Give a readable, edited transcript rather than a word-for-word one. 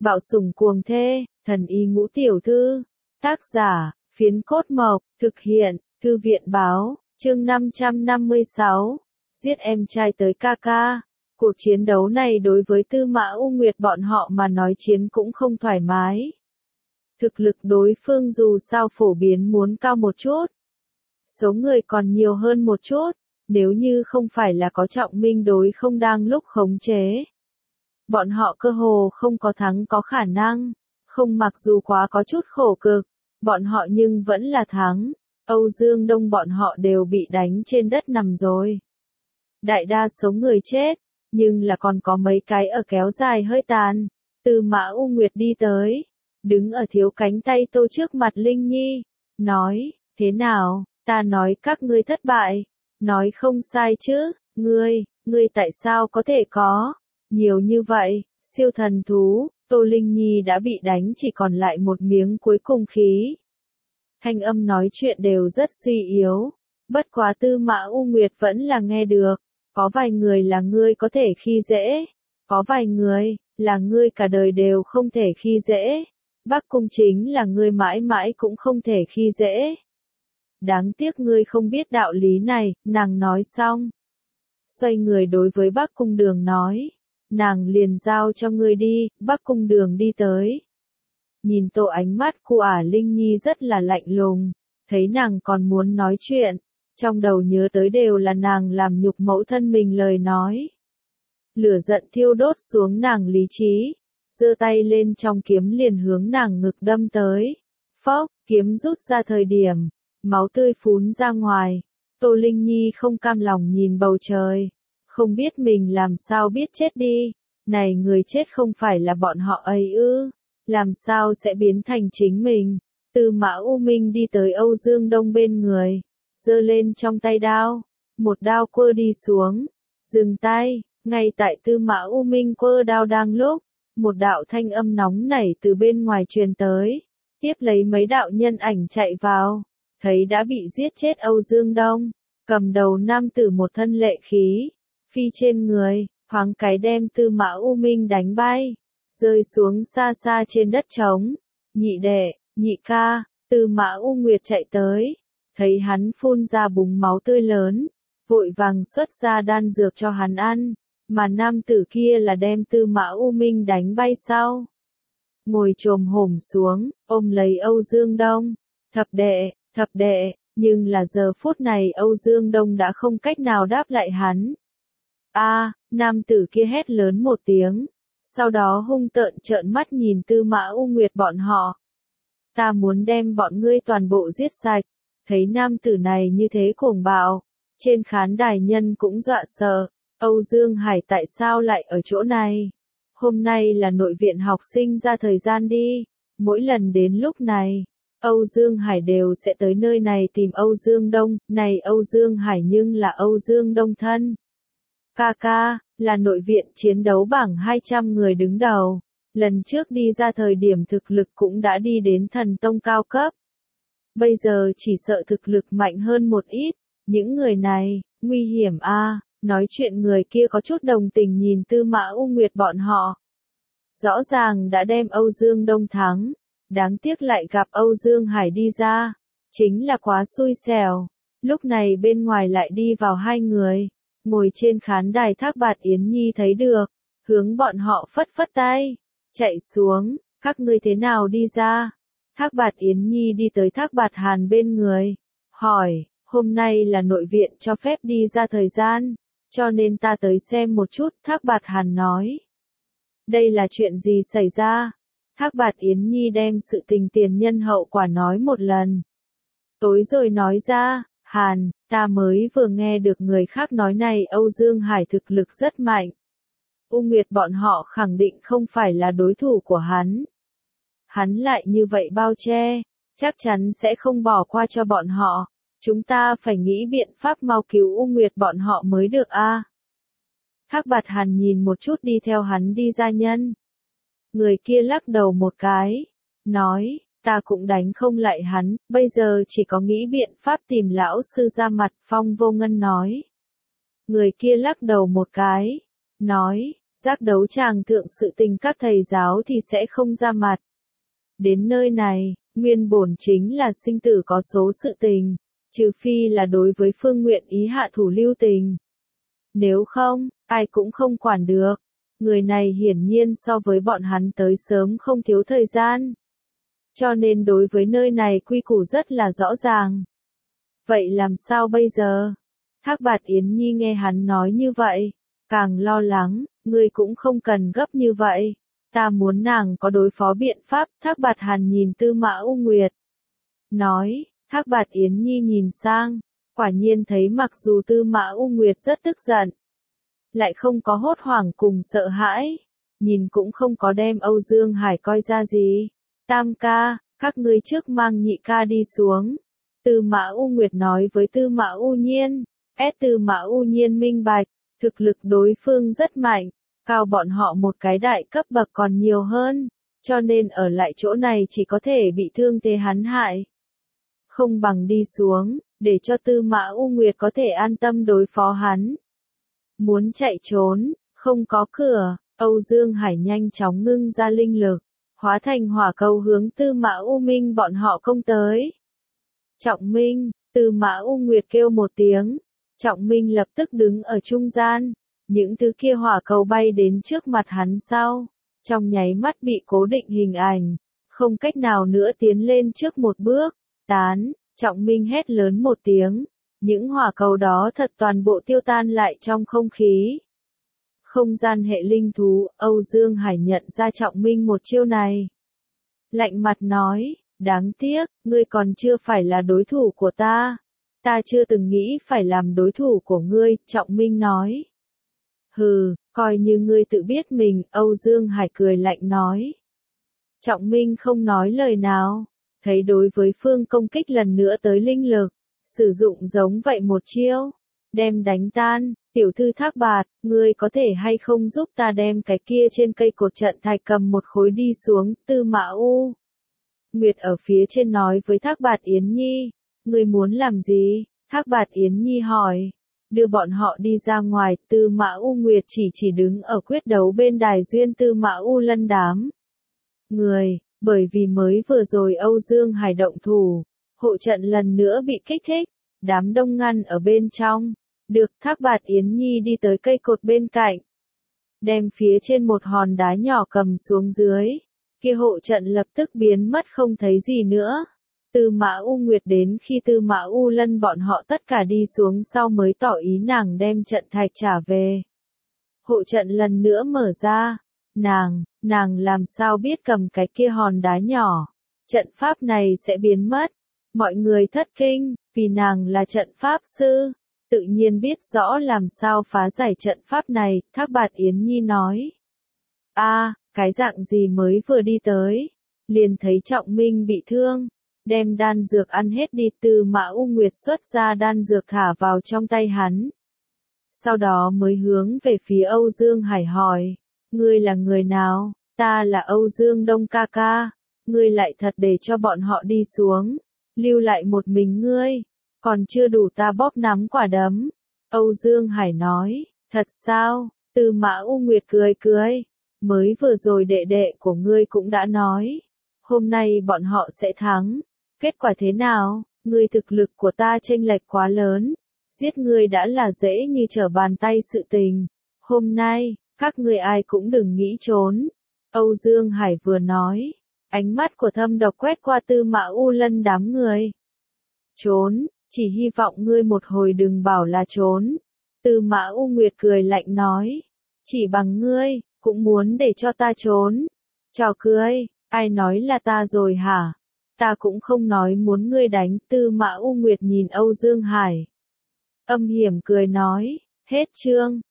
Bạo sủng cuồng thê, thần y ngũ tiểu thư. Tác giả, Phiến Cốt Mộc, thực hiện, Thư viện báo, chương 556. Giết em trai tới ca ca. Cuộc chiến đấu này đối với Tư Mã U Nguyệt bọn họ mà nói chiến cũng không thoải mái. Thực lực đối phương dù sao phổ biến muốn cao một chút. Số người còn nhiều hơn một chút, nếu như không phải là có Trọng Minh đối không đang lúc khống chế. Bọn họ cơ hồ không có thắng có khả năng, không mặc dù quá có chút khổ cực, bọn họ nhưng vẫn là thắng. Âu Dương Đông bọn họ đều bị đánh trên đất nằm rồi. Đại đa số người chết, nhưng là còn có mấy cái ở kéo dài hơi tàn. Tư Mã U Nguyệt đi tới, đứng ở thiếu cánh tay Tô trước mặt Linh Nhi, nói, thế nào, ta nói các ngươi thất bại, nói không sai chứ, ngươi tại sao có thể có nhiều như vậy, siêu thần thú. Tô Linh Nhi đã bị đánh chỉ còn lại một miếng cuối cùng khí. Thanh âm nói chuyện đều rất suy yếu, bất quá Tư Mã U Nguyệt vẫn là nghe được. Có vài người là ngươi có thể khi dễ, có vài người là ngươi cả đời đều không thể khi dễ. Bắc Cung chính là ngươi mãi mãi cũng không thể khi dễ. Đáng tiếc ngươi không biết đạo lý này, nàng nói xong. Xoay người đối với Bắc Cung Đường nói, nàng liền giao cho ngươi đi. Bắc Cung Đường đi tới. Nhìn Tô ánh mắt của Linh Nhi rất là lạnh lùng, thấy nàng còn muốn nói chuyện, trong đầu nhớ tới đều là nàng làm nhục mẫu thân mình lời nói. Lửa giận thiêu đốt xuống nàng lý trí, giơ tay lên trong kiếm liền hướng nàng ngực đâm tới. Phốc, kiếm rút ra thời điểm, máu tươi phún ra ngoài. Tô Linh Nhi không cam lòng nhìn bầu trời, không biết mình làm sao biết chết đi. Này người chết không phải là bọn họ ấy ư, làm sao sẽ biến thành chính mình. Tư Mã U Minh đi tới Âu Dương Đông bên người, giơ lên trong tay đao, một đao quơ đi xuống, dừng tay. Ngay tại Tư Mã U Minh quơ đao đang lúc, một đạo thanh âm nóng nảy từ bên ngoài truyền tới, tiếp lấy mấy đạo nhân ảnh chạy vào, thấy đã bị giết chết Âu Dương Đông, cầm đầu nam tử một thân lệ khí, phi trên người, thoáng cái đem Tư Mã U Minh đánh bay, rơi xuống xa xa trên đất trống. Nhị đệ, nhị ca. Tư Mã U Nguyệt chạy tới, thấy hắn phun ra búng máu tươi lớn, vội vàng xuất ra đan dược cho hắn ăn, mà nam tử kia là đem Tư Mã U Minh đánh bay sau. Ngồi chồm hổm xuống, ôm lấy Âu Dương Đông, thập đệ, nhưng là giờ phút này Âu Dương Đông đã không cách nào đáp lại hắn. Nam tử kia hét lớn một tiếng, sau đó hung tợn trợn mắt nhìn Tư Mã U Nguyệt bọn họ. Ta muốn đem bọn ngươi toàn bộ giết sạch. Thấy nam tử này như thế cuồng bạo, trên khán đài nhân cũng dọa sợ. Âu Dương Hải tại sao lại ở chỗ này? Hôm nay là nội viện học sinh ra thời gian đi. Mỗi lần đến lúc này, Âu Dương Hải đều sẽ tới nơi này tìm Âu Dương Đông. Này Âu Dương Hải nhưng là Âu Dương Đông thân. Ca, là nội viện chiến đấu bảng 200 người đứng đầu. Lần trước đi ra thời điểm thực lực cũng đã đi đến thần tông cao cấp. Bây giờ chỉ sợ thực lực mạnh hơn một ít. Những người này, nguy hiểm nói chuyện người kia có chút đồng tình nhìn Tư Mã U Nguyệt bọn họ. Rõ ràng đã đem Âu Dương Đông thắng. Đáng tiếc lại gặp Âu Dương Hải đi ra. Chính là quá xui xẻo. Lúc này bên ngoài lại đi vào hai người. Ngồi trên khán đài Thác Bạt Yến Nhi thấy được. Hướng bọn họ phất phất tay. Chạy xuống, các ngươi thế nào đi ra? Thác Bạt Yến Nhi đi tới Thác Bạt Hàn bên người, hỏi, hôm nay là nội viện cho phép đi ra thời gian, cho nên ta tới xem một chút. Thác Bạt Hàn nói, đây là chuyện gì xảy ra? Thác Bạt Yến Nhi đem sự tình tiền nhân hậu quả nói một lần. Tối rồi nói ra, Hàn, ta mới vừa nghe được người khác nói này Âu Dương Hải thực lực rất mạnh. U Nguyệt bọn họ khẳng định không phải là đối thủ của hắn. Hắn lại như vậy bao che, chắc chắn sẽ không bỏ qua cho bọn họ. Chúng ta phải nghĩ biện pháp mau cứu U Nguyệt bọn họ mới được Thác Bạt Hàn nhìn một chút đi theo hắn đi ra nhân. Người kia lắc đầu một cái, nói, ta cũng đánh không lại hắn, bây giờ chỉ có nghĩ biện pháp tìm lão sư ra mặt. Phong Vô Ngân nói. Người kia lắc đầu một cái, nói, Giác đấu tràng thượng sự tình các thầy giáo thì sẽ không ra mặt. Đến nơi này, nguyên bổn chính là sinh tử có số sự tình, trừ phi là đối với phương nguyện ý hạ thủ lưu tình. Nếu không, ai cũng không quản được. Người này hiển nhiên so với bọn hắn tới sớm không thiếu thời gian. Cho nên đối với nơi này quy củ rất là rõ ràng. Vậy làm sao bây giờ? Thác Bạt Yến Nhi nghe hắn nói như vậy, càng lo lắng, ngươi cũng không cần gấp như vậy. Ta muốn nàng có đối phó biện pháp. Thác Bạt Hàn nhìn Tư Mã U Nguyệt. Nói, Thác Bạt Yến Nhi nhìn sang, quả nhiên thấy mặc dù Tư Mã U Nguyệt rất tức giận, lại không có hốt hoảng cùng sợ hãi, nhìn cũng không có đem Âu Dương Hải coi ra gì. Tam ca, các ngươi trước mang nhị ca đi xuống. Tư Mã U Nguyệt nói với Tư Mã U Nhiên. Tư Mã U Nhiên minh bạch, thực lực đối phương rất mạnh, cao bọn họ một cái đại cấp bậc còn nhiều hơn, cho nên ở lại chỗ này chỉ có thể bị thương thế hắn hại. Không bằng đi xuống, để cho Tư Mã U Nguyệt có thể an tâm đối phó hắn. Muốn chạy trốn, không có cửa, Âu Dương Hải nhanh chóng ngưng ra linh lực, hóa thành hỏa cầu hướng Tư Mã U Minh bọn họ công tới. Trọng Minh, Tư Mã U Nguyệt kêu một tiếng, Trọng Minh lập tức đứng ở trung gian, những thứ kia hỏa cầu bay đến trước mặt hắn sau, trong nháy mắt bị cố định hình ảnh, không cách nào nữa tiến lên trước một bước, tán, Trọng Minh hét lớn một tiếng, những hỏa cầu đó thật toàn bộ tiêu tan lại trong không khí. Không gian hệ linh thú, Âu Dương Hải nhận ra Trọng Minh một chiêu này. Lạnh mặt nói, đáng tiếc, ngươi còn chưa phải là đối thủ của ta. Ta chưa từng nghĩ phải làm đối thủ của ngươi, Trọng Minh nói. Hừ, coi như ngươi tự biết mình, Âu Dương Hải cười lạnh nói. Trọng Minh không nói lời nào, thấy đối với phương công kích lần nữa tới linh lực, sử dụng giống vậy một chiêu, đem đánh tan. Tiểu thư Thác Bạt, ngươi có thể hay không giúp ta đem cái kia trên cây cột trận thạch cầm một khối đi xuống. Tư Mã U Nguyệt ở phía trên nói với Thác Bạt Yến Nhi, ngươi muốn làm gì? Thác Bạt Yến Nhi hỏi, đưa bọn họ đi ra ngoài. Tư Mã U Nguyệt chỉ đứng ở quyết đấu bên đài duyên Tư Mã U Lân đám người, bởi vì mới vừa rồi Âu Dương Hải động thủ, hộ trận lần nữa bị kích thích, đám đông ngăn ở bên trong. Được, Thác Bạt Yến Nhi đi tới cây cột bên cạnh, đem phía trên một hòn đá nhỏ cầm xuống dưới, kia hộ trận lập tức biến mất không thấy gì nữa. Tư Mã U Nguyệt đến khi Tư Mã U Lân bọn họ tất cả đi xuống sau mới tỏ ý nàng đem trận thạch trả về. Hộ trận lần nữa mở ra, nàng làm sao biết cầm cái kia hòn đá nhỏ, trận pháp này sẽ biến mất. Mọi người thất kinh, vì nàng là trận pháp sư, tự nhiên biết rõ làm sao phá giải trận pháp này. Thác Bạt Yến Nhi nói, cái dạng gì mới vừa đi tới, liền thấy Trọng Minh bị thương, đem đan dược ăn hết đi. Tư Mã U Nguyệt xuất ra đan dược thả vào trong tay hắn. Sau đó mới hướng về phía Âu Dương Hải hỏi, ngươi là người nào? Ta là Âu Dương Đông ca ca, ngươi lại thật để cho bọn họ đi xuống, lưu lại một mình ngươi, còn chưa đủ ta bóp nắm quả đấm. Âu Dương Hải nói, thật sao? Tư Mã U Nguyệt cười, mới vừa rồi đệ đệ của ngươi cũng đã nói, hôm nay bọn họ sẽ thắng, kết quả thế nào? Ngươi thực lực của ta chênh lệch quá lớn, giết ngươi đã là dễ như trở bàn tay sự tình, hôm nay, các ngươi ai cũng đừng nghĩ trốn. Âu Dương Hải vừa nói, ánh mắt của thâm độc quét qua Tư Mã U Lân đám người. Trốn, chỉ hy vọng ngươi một hồi đừng bảo là trốn. Tư Mã U Nguyệt cười lạnh nói, chỉ bằng ngươi, cũng muốn để cho ta trốn. Trò cười, ai nói là ta rồi hả? Ta cũng không nói muốn ngươi đánh. Tư Mã U Nguyệt nhìn Âu Dương Hải, âm hiểm cười nói, hết chương.